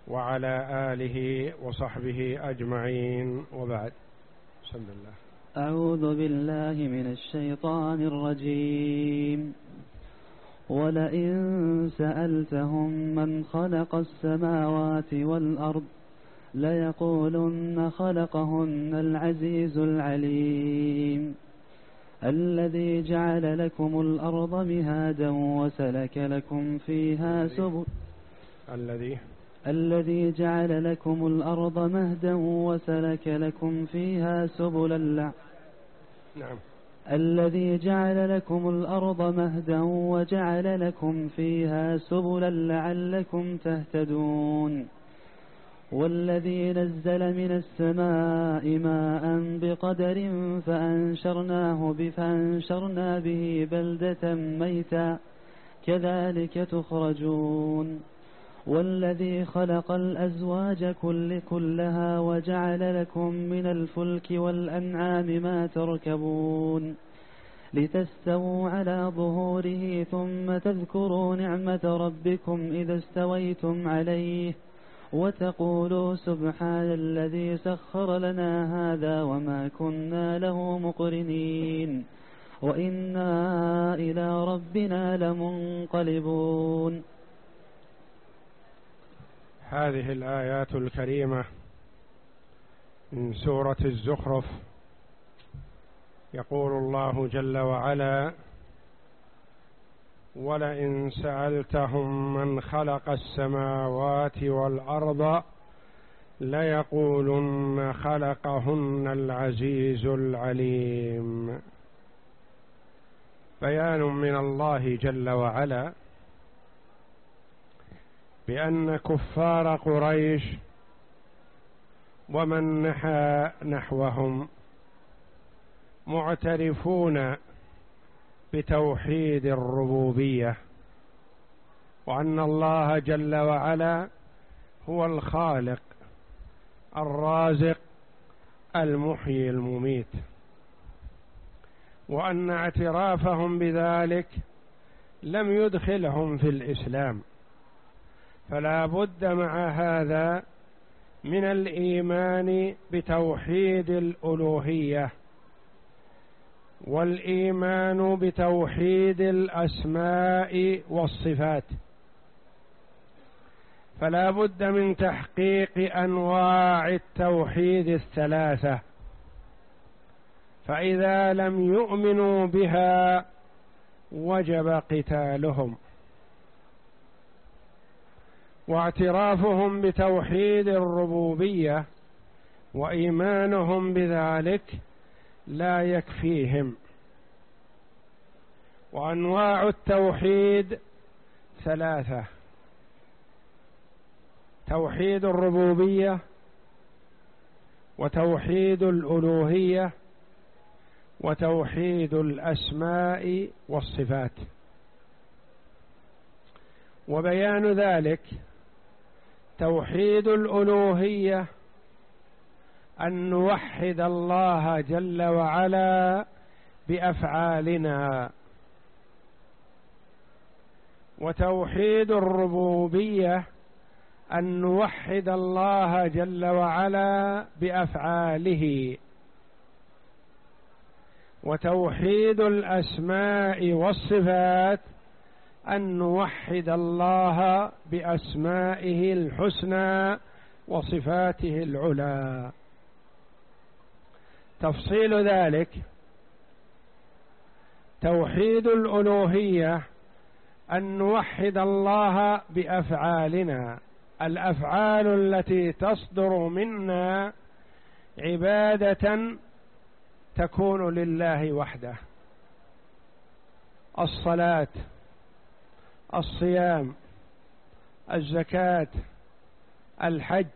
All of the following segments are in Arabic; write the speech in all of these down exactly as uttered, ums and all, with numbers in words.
وعلى آله وصحبه أجمعين، وبعد. بسم الله. أعوذ بالله من الشيطان الرجيم. ولئن سألتهم من خلق السماوات والأرض ليقولن خلقهن العزيز العليم الذي جعل لكم الأرض مهادا وسلك لكم فيها سبل الذي الذي جعل لكم الأرض مهدا وسلك لكم فيها سبلا لع... نعم الذي جعل لكم الأرض مهدا وجعل لكم فيها سبلا لعلكم تهتدون والذي نزل من السماء ماء بقدر فأنشرناه فأنشرنا به بلدة ميتا كذلك تخرجون والذي خلق الأزواج كل كلها وجعل لكم من الفلك والأنعام ما تركبون لتستووا على ظهوره ثم تذكروا نعمة ربكم إذا استويتم عليه وتقولوا سبحان الذي سخر لنا هذا وما كنا له مقرنين وإنا إلى ربنا لمنقلبون. هذه الآيات الكريمة من سورة الزخرف. يقول الله جل وعلا: ولئن سألتهم من خلق السماوات والأرض ليقولن خلقهن العزيز العليم. بيان من الله جل وعلا بأن كفار قريش ومن نحى نحوهم معترفون بتوحيد الربوبية، وأن الله جل وعلا هو الخالق الرازق المحيي المميت، وأن اعترافهم بذلك لم يدخلهم في الإسلام، فلا بد مع هذا من الإيمان بتوحيد الألوهية والإيمان بتوحيد الأسماء والصفات، فلا بد من تحقيق أنواع التوحيد الثلاثة، فإذا لم يؤمنوا بها وجب قتالهم. واعترافهم بتوحيد الربوبية وإيمانهم بذلك لا يكفيهم، وأنواع التوحيد ثلاثة: توحيد الربوبية وتوحيد الألوهية وتوحيد الأسماء والصفات. وبيان ذلك: توحيد الألوهية أن نوحد الله جل وعلا بأفعالنا، وتوحيد الربوبية أن نوحد الله جل وعلا بأفعاله، وتوحيد الأسماء والصفات أن نوحد الله بأسمائه الحسنى وصفاته العلى. تفصيل ذلك: توحيد الألوهية أن نوحد الله بأفعالنا، الأفعال التي تصدر منا عبادة تكون لله وحده: الصلاة، الصيام، الزكاة، الحج،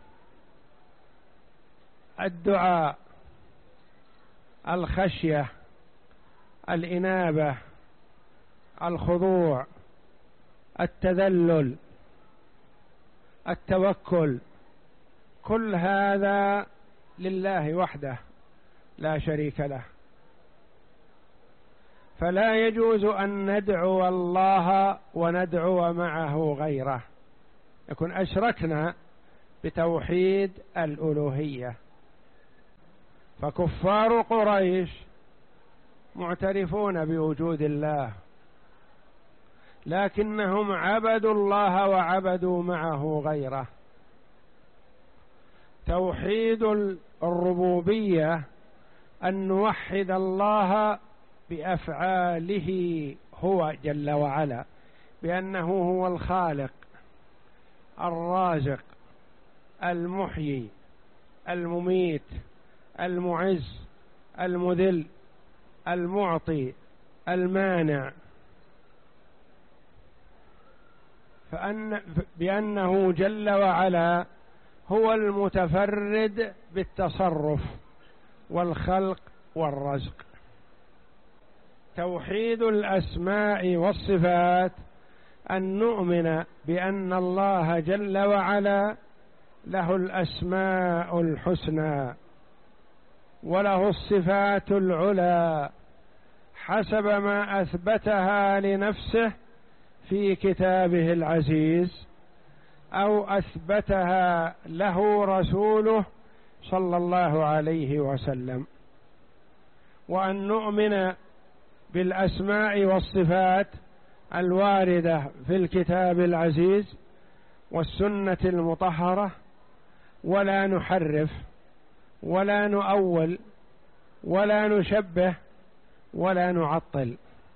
الدعاء، الخشية، الإنابة، الخضوع، التذلل، التوكل، كل هذا لله وحده لا شريك له. فلا يجوز أن ندعو الله وندعو معه غيره، يكون أشركنا بتوحيد الألوهية. فكفار قريش معترفون بوجود الله، لكنهم عبدوا الله وعبدوا معه غيره. توحيد الربوبية أن نوحد الله بأفعاله هو جل وعلا، بأنه هو الخالق الرازق المحيي المميت المعز المذل المعطي المانع، فأن بأنه جل وعلا هو المتفرد بالتصرف والخلق والرزق. توحيد الأسماء والصفات أن نؤمن بأن الله جل وعلا له الأسماء الحسنى وله الصفات العلى حسب ما أثبتها لنفسه في كتابه العزيز أو أثبتها له رسوله صلى الله عليه وسلم. وأن نؤمن بالأسماء والصفات الواردة في الكتاب العزيز والسنة المطهرة، ولا نحرف ولا نؤول ولا نشبه ولا نعطل.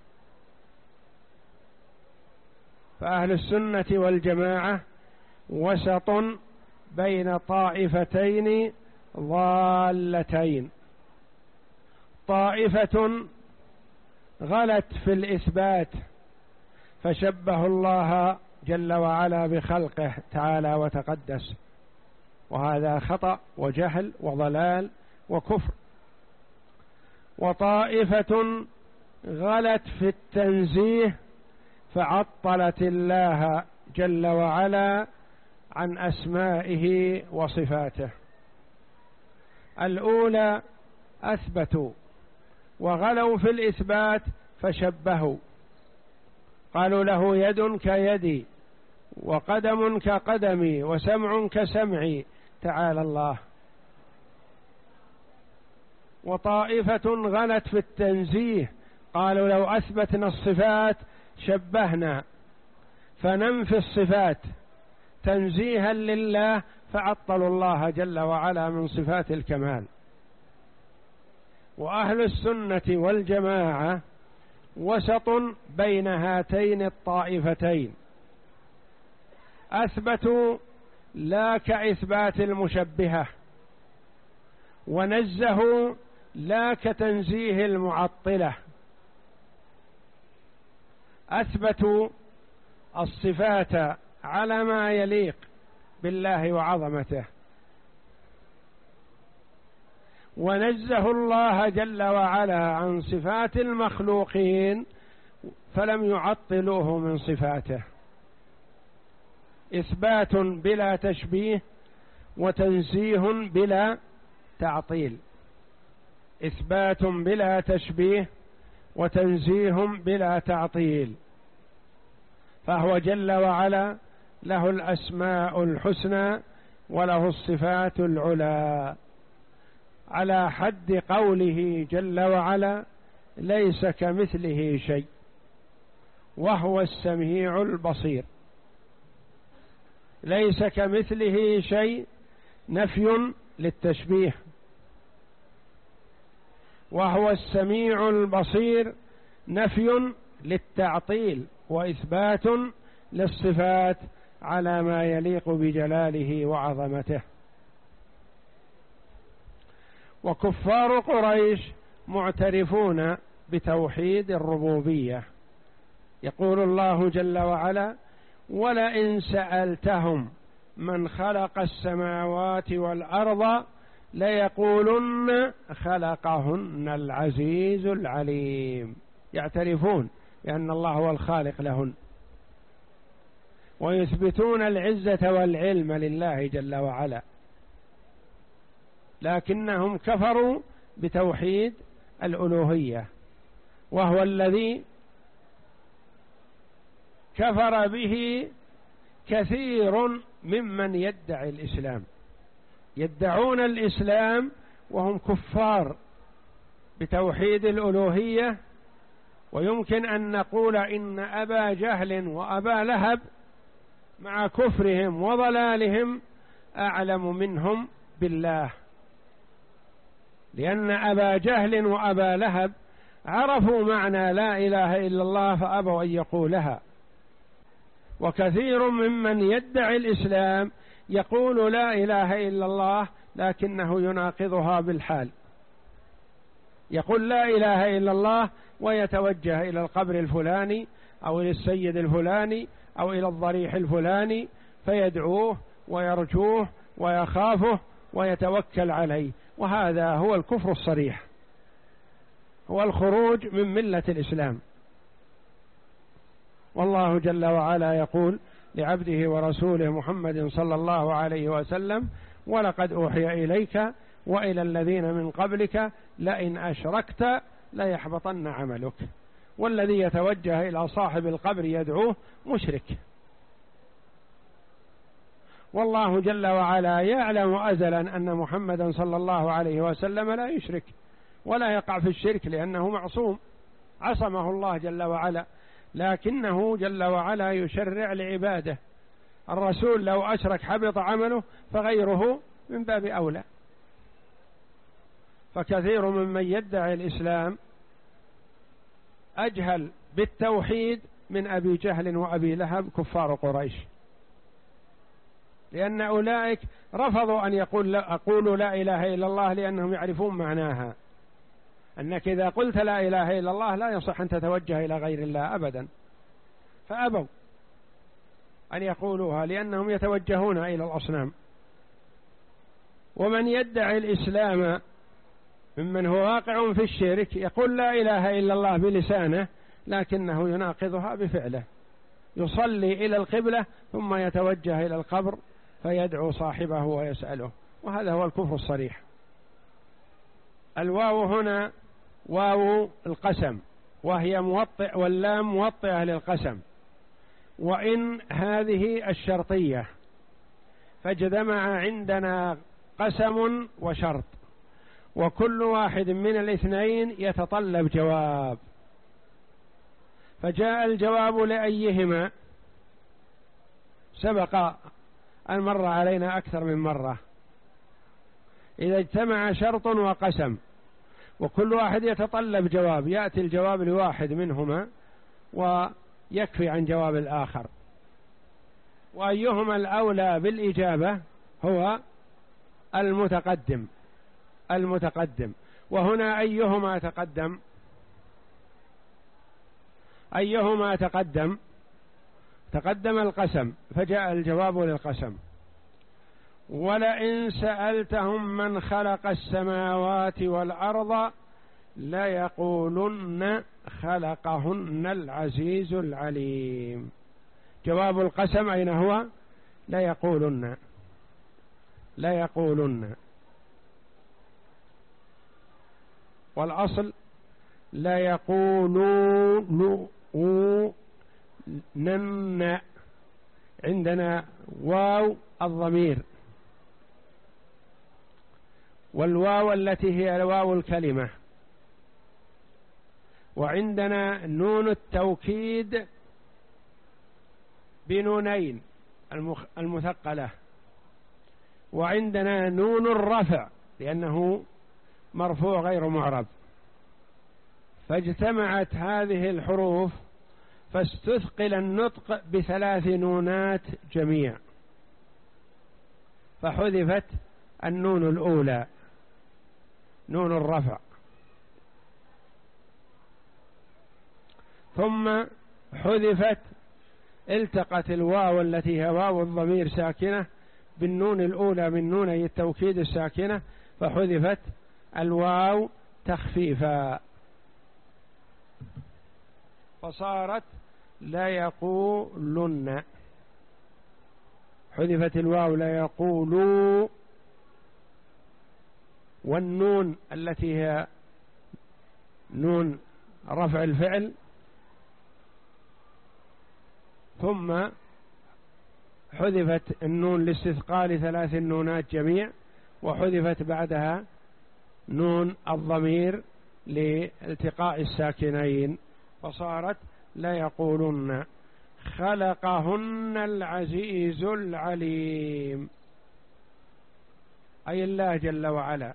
فأهل السنة والجماعة وسط بين طائفتين ضالتين، طائفة غلت في الإثبات فشبه الله جل وعلا بخلقه تعالى وتقدس، وهذا خطأ وجهل وضلال وكفر. وطائفة غلت في التنزيه فعطلت الله جل وعلا عن أسمائه وصفاته. الأولى أثبتوا وغلوا في الإثبات فشبهوا، قالوا له يد كيدي وقدم كقدمي وسمع كسمعي تعالى الله. وطائفة غلت في التنزيه، قالوا لو أثبتنا الصفات شبهنا، فننفي الصفات تنزيها لله فعطلوا الله جل وعلا من صفات الكمال. وأهل السنة والجماعة وسط بين هاتين الطائفتين، أثبتوا لا كإثبات المشبهة، ونزهوا لا كتنزيه المعطلة. أثبتوا الصفات على ما يليق بالله وعظمته، ونزهوا الله جل وعلا عن صفات المخلوقين فلم يعطلوه من صفاته. إثبات بلا تشبيه وتنزيه بلا تعطيل، إثبات بلا تشبيه وتنزيه بلا تعطيل. فهو جل وعلا له الأسماء الحسنى وله الصفات العلى، على حد قوله جل وعلا ليس كمثله شيء وهو السميع البصير. ليس كمثله شيء نفي للتشبيه، وهو السميع البصير نفي للتعطيل وإثبات للصفات على ما يليق بجلاله وعظمته. وكفار قريش معترفون بتوحيد الربوبية. يقول الله جل وعلا ولئن سألتهم من خلق السماوات والأرض ليقولن خلقهن العزيز العليم. يعترفون بأن الله هو الخالق لهن، ويثبتون العزة والعلم لله جل وعلا، لكنهم كفروا بتوحيد الألوهية، وهو الذي كفر به كثير ممن يدعي الإسلام يدعون الإسلام وهم كفار بتوحيد الألوهية، ويمكن أن نقول إن أبا جهل وأبا لهب مع كفرهم وضلالهم أعلم منهم بالله، لأن أبا جهل وأبا لهب عرفوا معنى لا إله إلا الله فأبوا أن يقولها. وكثير ممن يدعي الإسلام يقول لا إله إلا الله لكنه يناقضها بالحال، يقول لا إله إلا الله ويتوجه إلى القبر الفلاني أو إلى السيد الفلاني أو إلى الضريح الفلاني فيدعوه ويرجوه ويخافه ويتوكل عليه، وهذا هو الكفر الصريح، هو الخروج من ملة الإسلام. والله جل وعلا يقول لعبده ورسوله محمد صلى الله عليه وسلم: ولقد أوحي إليك وإلى الذين من قبلك لئن أشركت ليحبطن عملك. والذي يتوجه إلى صاحب القبر يدعوه مشرك. والله جل وعلا يعلم أزلا أن محمدا صلى الله عليه وسلم لا يشرك ولا يقع في الشرك، لأنه معصوم عصمه الله جل وعلا، لكنه جل وعلا يشرع لعباده. الرسول لو أشرك حبط عمله، فغيره من باب أولى. فكثير ممن يدعي الإسلام أجهل بالتوحيد من أبي جهل وأبي لهب كفار قريش، لأن أولئك رفضوا أن يقول لا أقول لا إله إلا الله لأنهم يعرفون معناها، أنك إذا قلت لا إله إلا الله لا يصح أن تتوجه إلى غير الله أبدا، فأبوا أن يقولوها لأنهم يتوجهون إلى الأصنام. ومن يدعي الإسلام ممن هو واقع في الشرك يقول لا إله إلا الله بلسانه لكنه يناقضها بفعله، يصلي إلى القبلة ثم يتوجه إلى القبر فيدعو صاحبه ويسأله، وهذا هو الكفر الصريح. الواو هنا واو القسم، وهي موطئ، واللام موطئة للقسم، وإن هذه الشرطية، فاجتمع عندنا قسم وشرط، وكل واحد من الاثنين يتطلب جواب، فجاء الجواب لأيهما سبق أن مر علينا أكثر من مرة. إذا اجتمع شرط وقسم وكل واحد يتطلب جواب، يأتي الجواب لواحد منهما ويكفي عن جواب الآخر، وأيهما الأولى بالإجابة هو المتقدم المتقدم وهنا أيهما تقدم أيهما تقدم تقدم القسم فجاء الجواب للقسم. ولئن سألتهم من خلق السماوات والأرض ليقولن خلقهن العزيز العليم. جواب القسم أين هو؟ ليقولن ليقولن والأصل ليقولون نن، عندنا واو الضمير، والواو التي هي واو الكلمة، وعندنا نون التوكيد بنونين المثقلة، وعندنا نون الرفع لأنه مرفوع غير معرب، فاجتمعت هذه الحروف فاستثقل النطق بثلاث نونات جميع، فحذفت النون الأولى نون الرفع، ثم حذفت التقت الواو التي هي واو الضمير ساكنة بالنون الأولى من نوني التوكيد الساكنة، فحذفت الواو تخفيفا فصارت لا يقولن، حذفت الواو لا يقولوا، والنون التي هي نون رفع الفعل ثم حذفت النون لاستثقال ثلاث النونات جميع، وحذفت بعدها نون الضمير لالتقاء الساكنين، فصارت ليقولن خلقهن العزيز العليم، أي الله جل وعلا.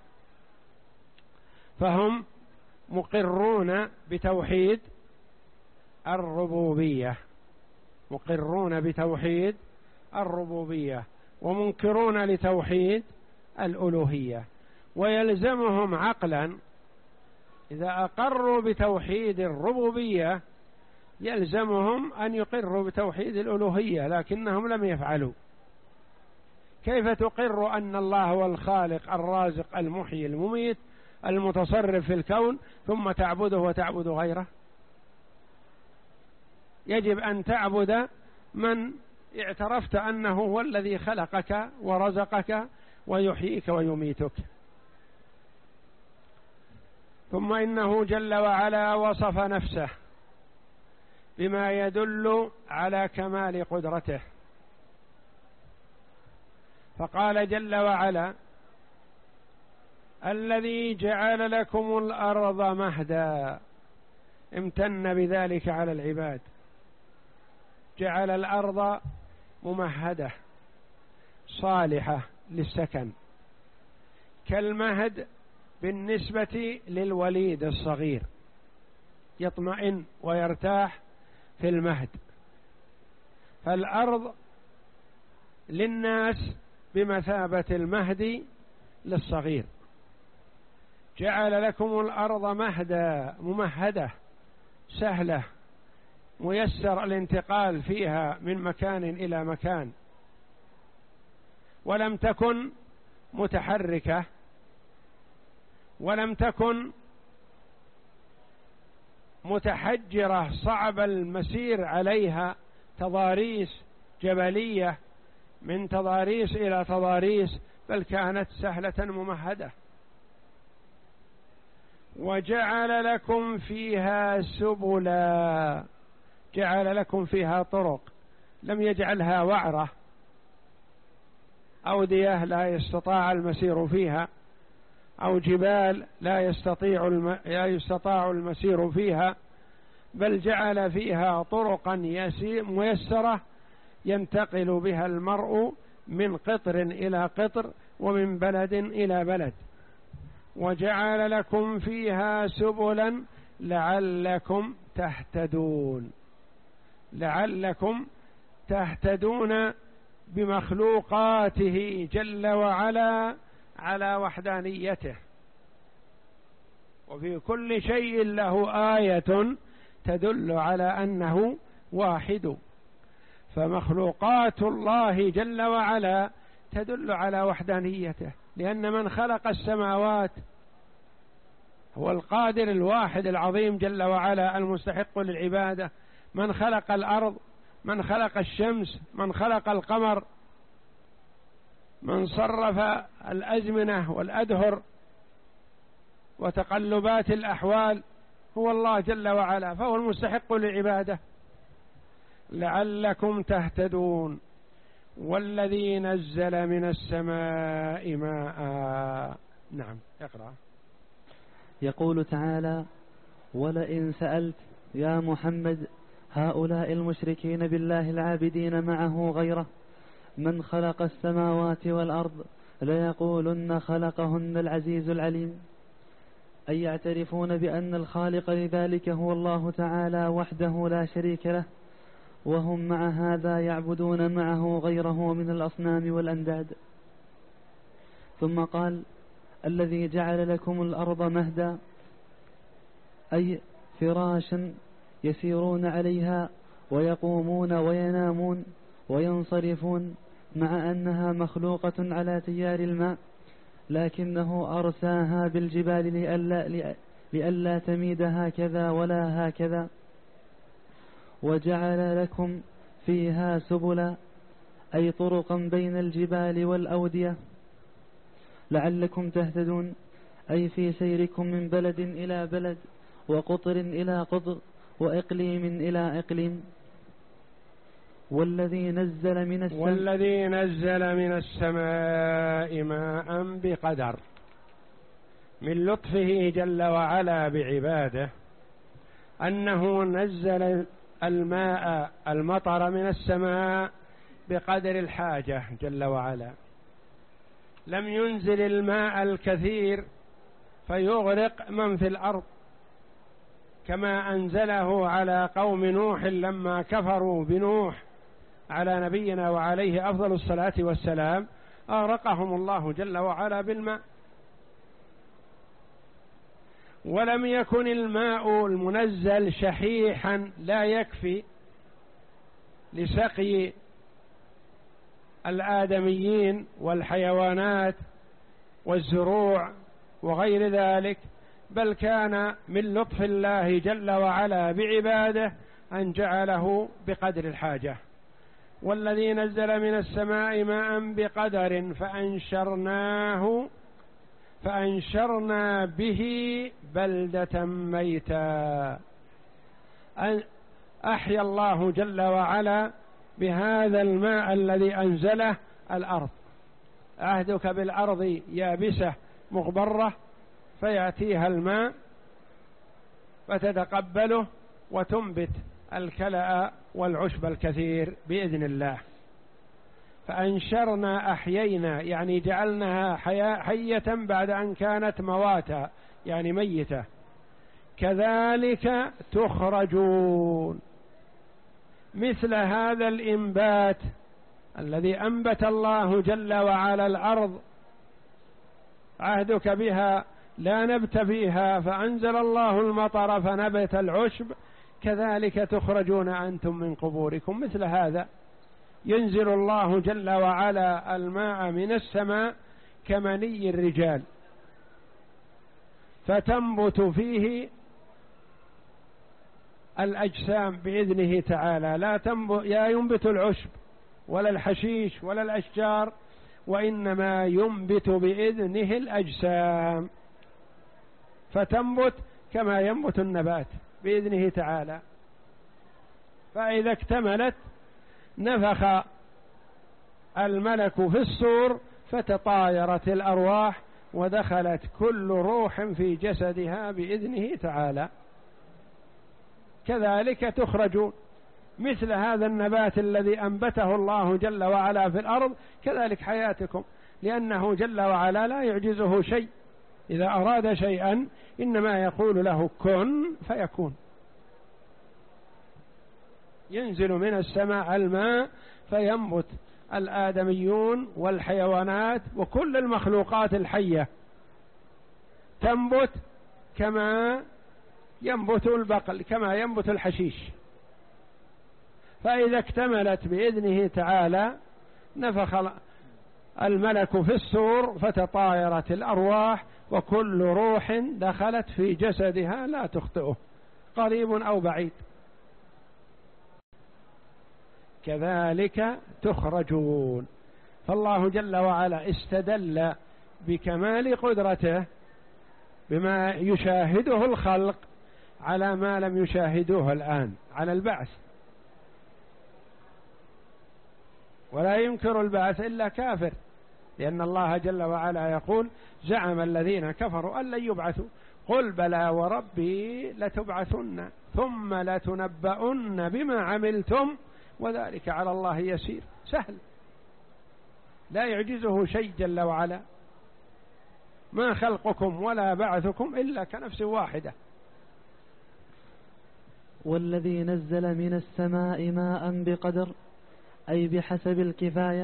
فهم مقرون بتوحيد الربوبية، مقرون بتوحيد الربوبية ومنكرون لتوحيد الألوهية، ويلزمهم عقلا إذا أقروا بتوحيد الربوبية يلزمهم أن يقروا بتوحيد الألوهية، لكنهم لم يفعلوا. كيف تقر أن الله هو الخالق الرازق المحيي المميت المتصرف في الكون ثم تعبده وتعبد غيره؟ يجب أن تعبد من اعترفت أنه هو الذي خلقك ورزقك ويحييك ويميتك. ثم إنه جل وعلا وصف نفسه بما يدل على كمال قدرته، فقال جل وعلا الذي جعل لكم الأرض مهدا، امتن بذلك على العباد، جعل الأرض ممهدة صالحة للسكن، كالمهد بالنسبة للوليد الصغير، يطمئن ويرتاح في المهد. فالأرض للناس بمثابة المهد للصغير. جعل لكم الأرض مهدا، ممهدة سهلة، ميسر الانتقال فيها من مكان إلى مكان، ولم تكن متحركة، ولم تكن متحجرة صعب المسير عليها، تضاريس جبلية من تضاريس إلى تضاريس، بل كانت سهلة ممهدة. وجعل لكم فيها سبلا، جعل لكم فيها طرق، لم يجعلها وعرة أودية لا يستطاع المسير فيها، أو جبال لا يستطيع الم... لا يستطاع المسير فيها، بل جعل فيها طرقا ميسرة ينتقل بها المرء من قطر إلى قطر ومن بلد إلى بلد. وجعل لكم فيها سبلا لعلكم تهتدون، لعلكم تهتدون بمخلوقاته جل وعلا على وحدانيته. وفي كل شيء له آية تدل على أنه واحد، فمخلوقات الله جل وعلا تدل على وحدانيته، لأن من خلق السماوات هو القادر الواحد العظيم جل وعلا المستحق للعبادة، من خلق الأرض، من خلق الشمس، من خلق القمر، من صرف الأزمنة والأدهر وتقلبات الأحوال هو الله جل وعلا، فهو المستحق للعبادة. لعلكم تهتدون. والذي نزل من السماء ماء. نعم اقرأ. يقول تعالى: ولئن سألت يا محمد هؤلاء المشركين بالله العابدين معه غيره من خلق السماوات والأرض ليقولن خلقهن العزيز العليم، أي يعترفون بأن الخالق لذلك هو الله تعالى وحده لا شريك له، وهم مع هذا يعبدون معه غيره من الأصنام والأنداد. ثم قال: الذي جعل لكم الأرض مهدا، أي فراشا يسيرون عليها ويقومون وينامون وينصرفون، مع أنها مخلوقة على تيار الماء، لكنه أرساها بالجبال لئلا, لئلا تميد هكذا ولا هكذا. وجعل لكم فيها سبلا، أي طرقا بين الجبال والأودية، لعلكم تهتدون، أي في سيركم من بلد إلى بلد وقطر إلى قطر وإقليم إلى إقليم. والذي نزل من السماء والذي نزل من السماء ماء بقدر، من لطفه جل وعلا بعباده أنه نزل الماء المطر من السماء بقدر الحاجة جل وعلا، لم ينزل الماء الكثير فيغرق من في الأرض كما أنزله على قوم نوح لما كفروا بنوح على نبينا وعليه أفضل الصلاة والسلام، أغرقهم الله جل وعلا بالماء. ولم يكن الماء المنزل شحيحا لا يكفي لسقي الآدميين والحيوانات والزروع وغير ذلك، بل كان من لطف الله جل وعلا بعباده أن جعله بقدر الحاجة. والذي نزل من السماء ماء بقدر فأنشرناه فأنشرنا به بلدة ميتا، أحيا الله جل وعلا بهذا الماء الذي أنزله الأرض. عهدك بالأرض يابسة مغبرة فيأتيها الماء فتتقبله وتنبت الكلأ والعشب الكثير بإذن الله. فأنشرنا أحيينا يعني جعلناها حية بعد أن كانت مواتا يعني ميتة. كذلك تخرجون، مثل هذا الإنبات الذي أنبت الله جل وعلا الأرض عهدك بها لا نبت فيها فأنزل الله المطر فنبت العشب، كذلك تخرجون أنتم من قبوركم. مثل هذا ينزل الله جل وعلا الماء من السماء كمني الرجال فتنبت فيه الأجسام بإذنه تعالى، لا تنبت لا ينبت العشب ولا الحشيش ولا الأشجار، وإنما ينبت بإذنه الأجسام فتنبت كما ينبت النبات بإذنه تعالى. فإذا اكتملت نفخ الملك في الصور فتطايرت الأرواح ودخلت كل روح في جسدها بإذنه تعالى. كذلك تخرجون، مثل هذا النبات الذي أنبته الله جل وعلا في الأرض كذلك حياتكم، لأنه جل وعلا لا يعجزه شيء، إذا أراد شيئا إنما يقول له كن فيكون. ينزل من السماء الماء فينبت الآدميون والحيوانات وكل المخلوقات الحية تنبت كما ينبت البقل كما ينبت الحشيش. فإذا اكتملت بإذنه تعالى نفخ الملك في السور فتطايرت الأرواح وكل روح دخلت في جسدها لا تخطئه قريب أو بعيد. كذلك تخرجون. فالله جل وعلا استدل بكمال قدرته بما يشاهده الخلق على ما لم يشاهدوه الآن على البعث، ولا ينكر البعث إلا كافر، لأن الله جل وعلا يقول زعم الذين كفروا أن لن يبعثوا قل بلى وربي لتبعثن ثم لتنبؤن بما عملتم وذلك على الله يسير. سهل، لا يعجزه شيء جل وعلا. ما خلقكم ولا بعثكم إلا كنفس واحدة. والذي نزل من السماء ماء بقدر أي بحسب الكفاية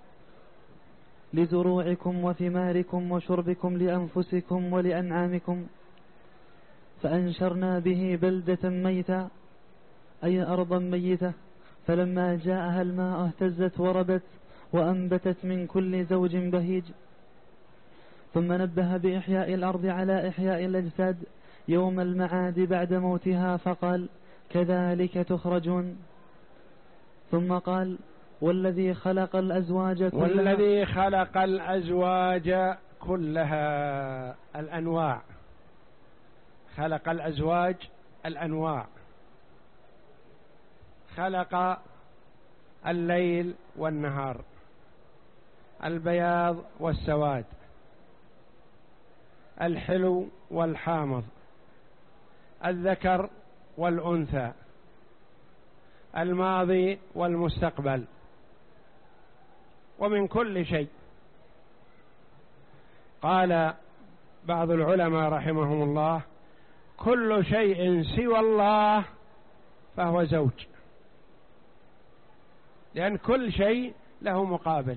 لزروعكم وثماركم وشربكم لأنفسكم ولأنعامكم، فأنشرنا به بلدة ميتة أي أرضا ميتة، فلما جاءها الماء اهتزت وربت وأنبتت من كل زوج بهيج. ثم نبه بإحياء الأرض على إحياء الأجساد يوم المعاد بعد موتها فقال كذلك تخرجون. ثم قال والذي خلق الأزواج كلها والذي خلق الأزواج كلها الأنواع، خلق الأزواج الأنواع، خلق الليل والنهار، البياض والسواد، الحلو والحامض، الذكر والأنثى، الماضي والمستقبل، ومن كل شيء. قال بعض العلماء رحمهم الله: كل شيء سوى الله فهو زوج، لأن كل شيء له مقابل،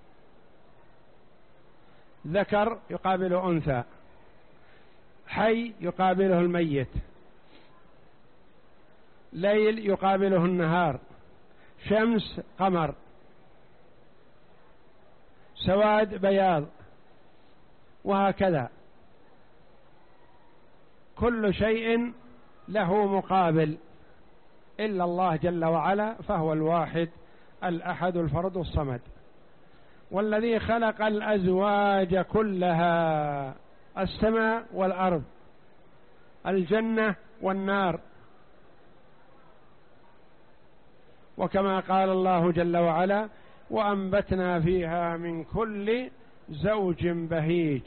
ذكر يقابل أنثى، حي يقابله الميت، ليل يقابله النهار، شمس قمر، سواد بياض، وهكذا كل شيء له مقابل إلا الله جل وعلا، فهو الواحد الأحد الفرد الصمد. والذي خلق الأزواج كلها، السماء والأرض، الجنة والنار، وكما قال الله جل وعلا: وأنبتنا فيها من كل زوج بهيج،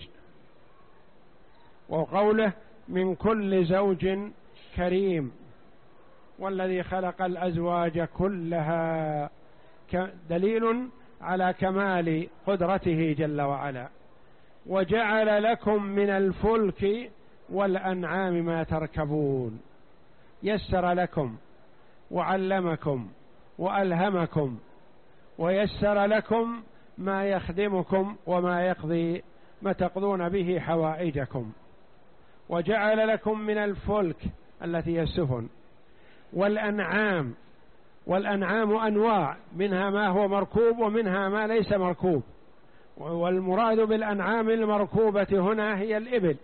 وقوله: من كل زوج كريم. والذي خلق الأزواج كلها دليل على كمال قدرته جل وعلا. وجعل لكم من الفلك والأنعام ما تركبون، يسر لكم وعلمكم وألهمكم ويسر لكم ما يخدمكم وما يقضي ما تقضون به حوائجكم. وجعل لكم من الفلك التي هي السفن والأنعام، والأنعام أنواع، منها ما هو مركوب ومنها ما ليس مركوب، والمراد بالأنعام المركوبة هنا هي الإبل.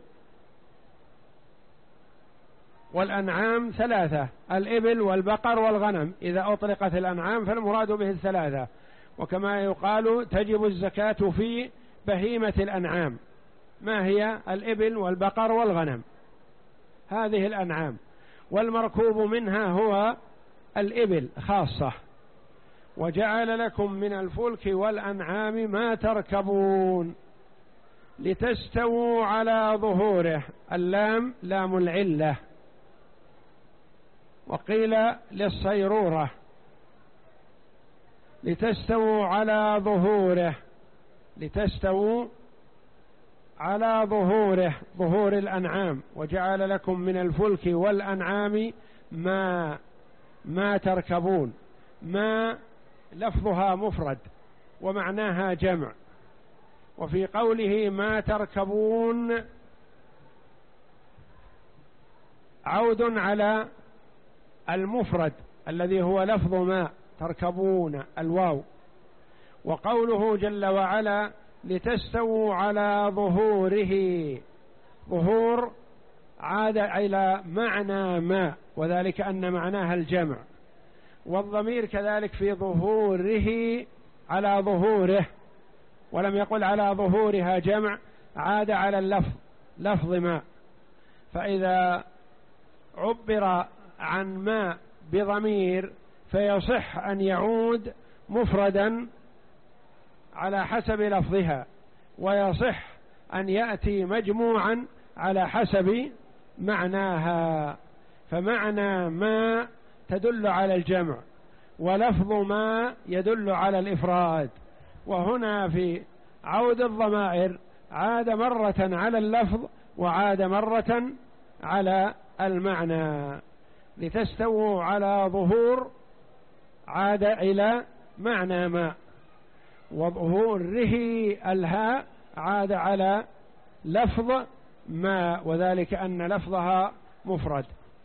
والأنعام ثلاثة: الإبل والبقر والغنم. إذا أطلقت الأنعام فالمراد به الثلاثة، وكما يقال تجب الزكاة في بهيمة الأنعام. ما هي؟ الإبل والبقر والغنم، هذه الأنعام. والمركوب منها هو الإبل خاصة. وجعل لكم من الفلك والأنعام ما تركبون لتستووا على ظهوره. اللام لام العلة، وقيل للصيرورة، لتستووا على ظهوره، لتستووا على ظهوره، ظهور الأنعام. وجعل لكم من الفلك والأنعام ما ما تركبون. ما لفظها مفرد ومعناها جمع، وفي قوله ما تركبون عود على المفرد الذي هو لفظ ما تركبون الواو. وقوله جل وعلا لتستووا على ظهوره، ظهور عاد إلى معنى ما، وذلك أن معناها الجمع. والضمير كذلك في ظهوره على ظهوره، ولم يقل على ظهورها جمع، عاد على اللفظ لفظ ما. فإذا عبر عن ما بضمير فيصح أن يعود مفردا على حسب لفظها، ويصح أن يأتي مجموعا على حسب معناها. فمعنى ما تدل على الجمع، ولفظ ما يدل على الإفراد. وهنا في عود الضمائر عاد مرة على اللفظ وعاد مرة على المعنى. لتستووا على ظهور عاد إلى معنى ما، وظهوره الهاء عاد على لفظ ما، وذلك أن لفظها مفرد.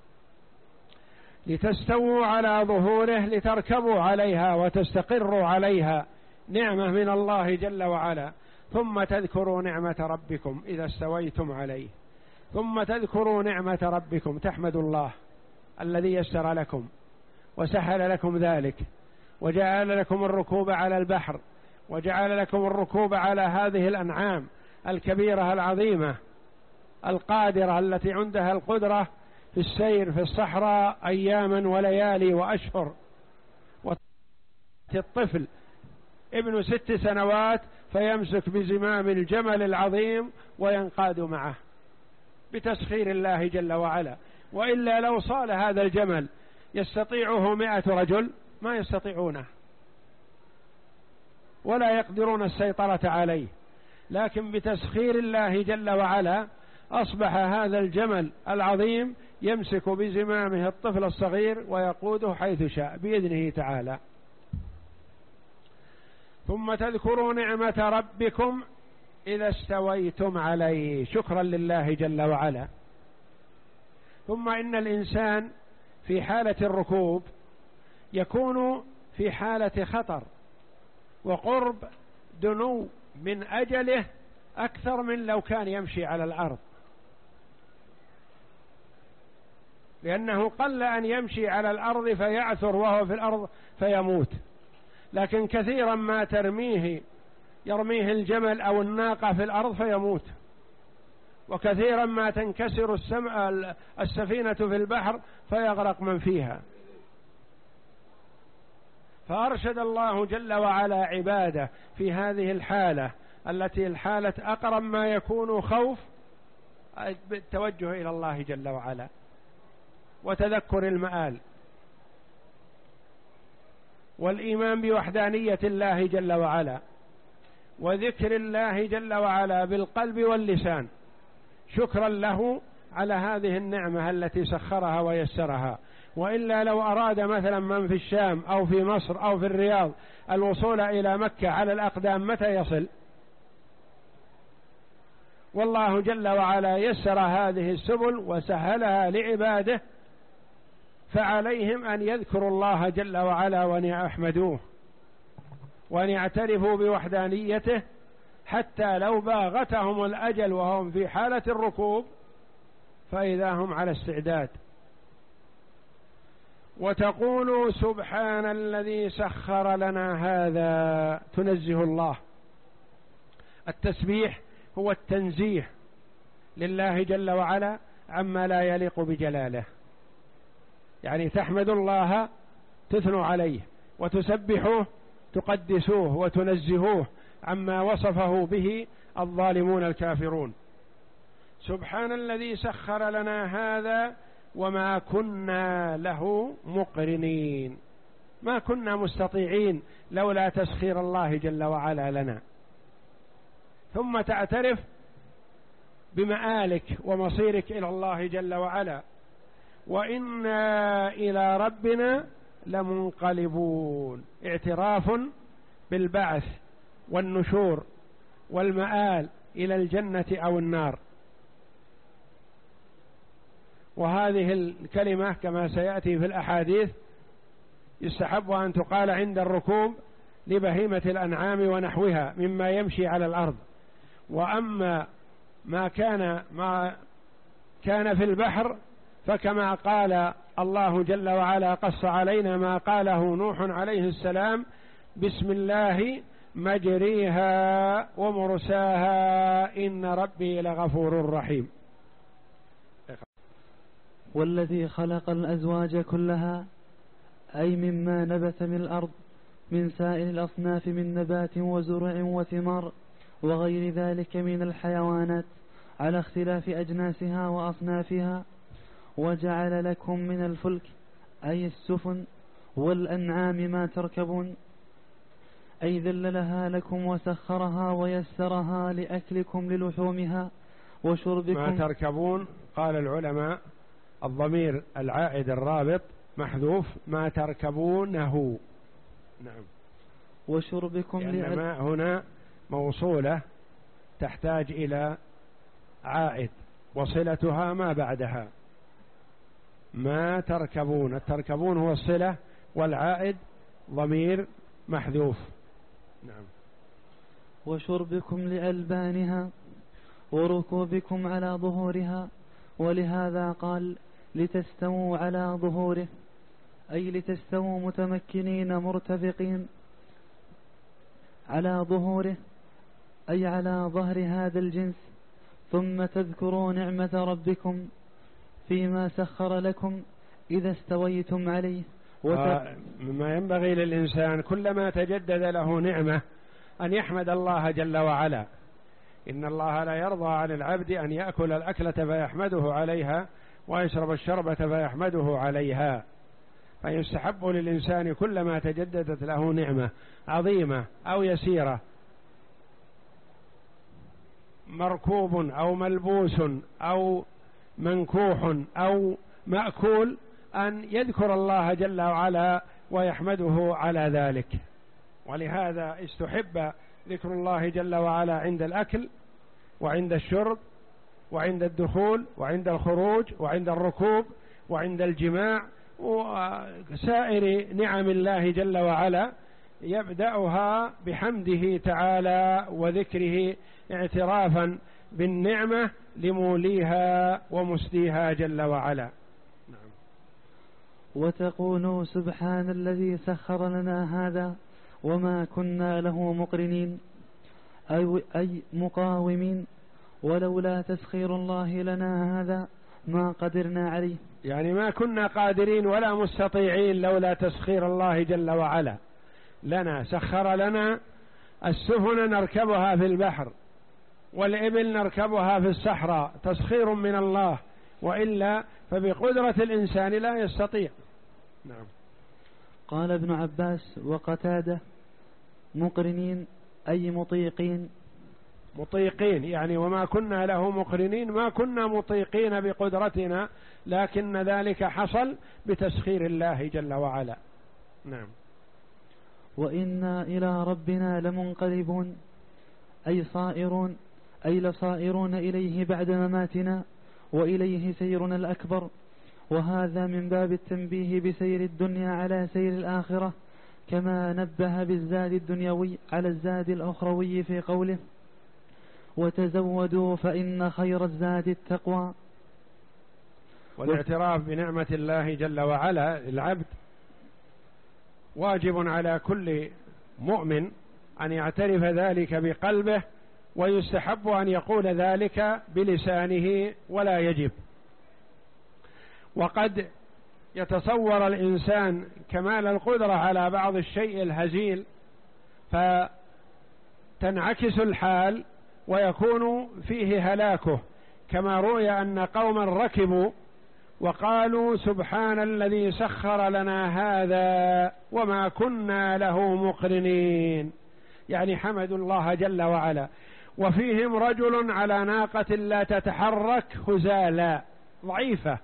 لتستووا على ظهوره لتركبوا عليها وتستقروا عليها، نعمة من الله جل وعلا. ثم تذكروا نعمة ربكم إذا استويتم عليه، ثم تذكروا نعمة ربكم، تحمدوا الله الذي يسر لكم وسهل لكم ذلك، وجعل لكم الركوب على البحر، وجعل لكم الركوب على هذه الأنعام الكبيرة العظيمة القادرة التي عندها القدرة في السير في الصحراء أياما وليالي وأشهر، يأتي الطفل ابن ست سنوات فيمسك بزمام الجمل العظيم وينقاد معه بتسخير الله جل وعلا. وإلا لو صال هذا الجمل يستطيعه مئة رجل ما يستطيعونه ولا يقدرون السيطرة عليه، لكن بتسخير الله جل وعلا أصبح هذا الجمل العظيم يمسك بزمامه الطفل الصغير ويقوده حيث شاء بإذنه تعالى. ثم تذكروا نعمة ربكم إذا استويتم عليه، شكرا لله جل وعلا. ثم إن الإنسان في حالة الركوب يكون في حالة خطر وقرب دنو من أجله أكثر من لو كان يمشي على الأرض، لأنه قل أن يمشي على الأرض فيعثر وهو في الأرض فيموت، لكن كثيرا ما ترميه يرميه الجمل أو الناقة في الأرض فيموت، وكثيرا ما تنكسر السفينة في البحر فيغرق من فيها. فأرشد الله جل وعلا عباده في هذه الحالة التي الحالة أقرب ما يكون خوف بالتوجه إلى الله جل وعلا وتذكر المآل والإيمان بوحدانية الله جل وعلا وذكر الله جل وعلا بالقلب واللسان شكرا له على هذه النعمة التي سخرها ويسرها. وإلا لو أراد مثلا من في الشام أو في مصر أو في الرياض الوصول إلى مكة على الأقدام متى يصل؟ والله جل وعلا يسر هذه السبل وسهلها لعباده، فعليهم أن يذكروا الله جل وعلا وأن يحمدوه وأن يعترفوا بوحدانيته، حتى لو باغتهم الأجل وهم في حالة الركوب فإذا هم على استعداد. وتقولوا سبحان الذي سخر لنا هذا، تنزه الله. التسبيح هو التنزيه لله جل وعلا عما لا يليق بجلاله، يعني تحمد الله تثنوا عليه وتسبحوه تقدسوه وتنزهوه عما وصفه به الظالمون الكافرون. سبحان الذي سخر لنا هذا وما كنا له مقرنين، ما كنا مستطيعين لولا تسخير الله جل وعلا لنا. ثم تعترف بمآلك ومصيرك إلى الله جل وعلا، وإنا إلى ربنا لمنقلبون، اعتراف بالبعث والنشور والمآل إلى الجنة أو النار. وهذه الكلمة كما سيأتي في الأحاديث يستحب أن تقال عند الركوب لبهيمة الأنعام ونحوها مما يمشي على الأرض. وأما ما كان ما كان في البحر فكما قال الله جل وعلا قص علينا ما قاله نوح عليه السلام: بسم الله مجريها ومرساها إن ربي لغفور رحيم. والذي خلق الأزواج كلها، أي مما نبت من الأرض من سائر الأصناف من نبات وزرع وثمار وغير ذلك من الحيوانات على اختلاف أجناسها وأصنافها، وجعل لكم من الفلك أي السفن والأنعام ما تركبون، أي ذللها لكم وسخرها ويسرها لأكلكم للحومها وشربكم. ما تركبون قال العلماء الضمير العائد الرابط محذوف، ما تركبونه. نعم. وشربكم لأن ما هنا موصولة تحتاج إلى عائد وصلتها ما بعدها. ما تركبون، التركبون هو الصلة والعائد ضمير محذوف. نعم. وشربكم لألبانها وركوبكم على ظهورها، ولهذا قال لتستووا على ظهوره، أي لتستووا متمكنين مرتفقين على ظهوره، أي على ظهر هذا الجنس. ثم تذكروا نعمة ربكم فيما سخر لكم إذا استويتم عليه مما ينبغي للإنسان كلما تجدد له نعمة أن يحمد الله جل وعلا. إن الله لا يرضى عن العبد أن يأكل الأكلة فيحمده عليها ويشرب الشربة فيحمده عليها. فيستحب للإنسان كلما تجددت له نعمة عظيمة أو يسيرة، مركوب أو ملبوس أو منكوح أو مأكول، أن يذكر الله جل وعلا ويحمده على ذلك. ولهذا استحب ذكر الله جل وعلا عند الأكل وعند الشرب وعند الدخول وعند الخروج وعند الركوب وعند الجماع وسائر نعم الله جل وعلا، يبدأها بحمده تعالى وذكره اعترافا بالنعمة لموليها ومسديها جل وعلا. نعم. وتقول سبحان الذي سخر لنا هذا وما كنا له مقرنين، أي, أي مقاومين، ولولا تسخير الله لنا هذا ما قدرنا عليه. يعني ما كنا قادرين ولا مستطيعين لولا تسخير الله جل وعلا لنا. سخر لنا السفن نركبها في البحر والإبل نركبها في الصحراء، تسخير من الله، وإلا فبقدرة الإنسان لا يستطيع. نعم. قال ابن عباس وقتادة مقرنين أي مطيقين. مطيقين يعني وما كنا له مقرنين، ما كنا مطيقين بقدرتنا، لكن ذلك حصل بتسخير الله جل وعلا. نعم. وإنا إلى ربنا لمنقلبون أي صائرون، أي لصائرون إليه بعد مماتنا وإليه سيرنا الأكبر. وهذا من باب التنبيه بسير الدنيا على سير الآخرة، كما نبه بالزاد الدنيوي على الزاد الأخروي في قوله وتزودوا فإن خير الزاد التقوى. والاعتراف بنعمة الله جل وعلا للعبد واجب على كل مؤمن أن يعترف ذلك بقلبه، ويستحب أن يقول ذلك بلسانه ولا يجب. وقد يتصور الإنسان كمال القدرة على بعض الشيء الهزيل فتنعكس الحال ويكون فيه هلاكه، كما روي أن قوما ركبوا وقالوا سبحان الذي سخر لنا هذا وما كنا له مقرنين، يعني حمدوا الله جل وعلا. وفيهم رجل على ناقة لا تتحرك هزالا ضعيفة،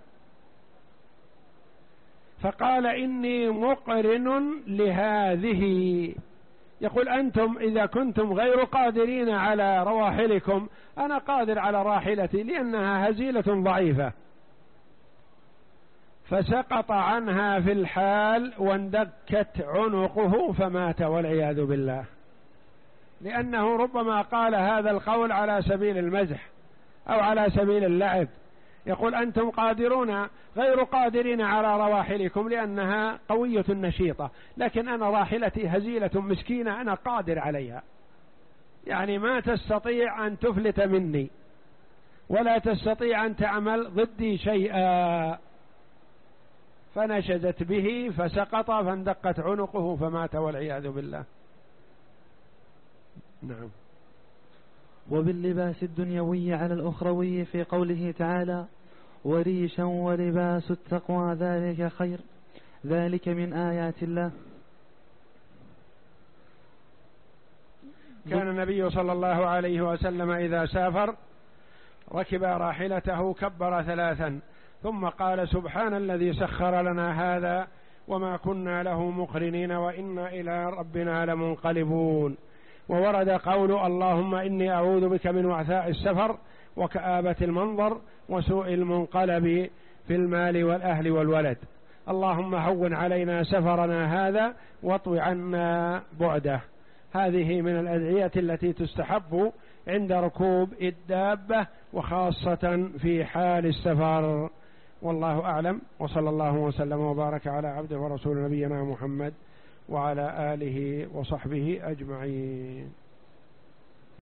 فقال إني مقرن لهذه. يقول أنتم إذا كنتم غير قادرين على رواحلكم أنا قادر على راحلتي لأنها هزيلة ضعيفة. فسقط عنها في الحال واندكت عنقه فمات والعياذ بالله، لأنه ربما قال هذا القول على سبيل المزح أو على سبيل اللعب. يقول أنتم قادرون غير قادرين على رواحلكم لأنها قوية نشيطة، لكن أنا راحلتي هزيلة مسكينة أنا قادر عليها، يعني ما تستطيع أن تفلت مني ولا تستطيع أن تعمل ضدي شيئا. فنشزت به فسقط فاندقت عنقه فمات والعياذ بالله. نعم. وباللباس الدنيوي على الأخروي في قوله تعالى وريشا ولباس التقوى ذلك خير، ذلك من آيات الله. كان النبي صلى الله عليه وسلم إذا سافر ركب راحلته كبر ثلاثا ثم قال سبحان الذي سخر لنا هذا وما كنا له مقرنين وإنا إلى ربنا لمنقلبون. وورد قول اللهم إني أعوذ بك من وعثاء السفر وكآبة المنظر وسوء المنقلب في المال والأهل والولد. اللهم هون علينا سفرنا هذا واطوي عنا بعده. هذه من الأدعية التي تستحب عند ركوب الدابة وخاصة في حال السفر. والله أعلم، وصلى الله وسلم وبارك على عبده ورسول نبينا محمد وعلى آله وصحبه أجمعين.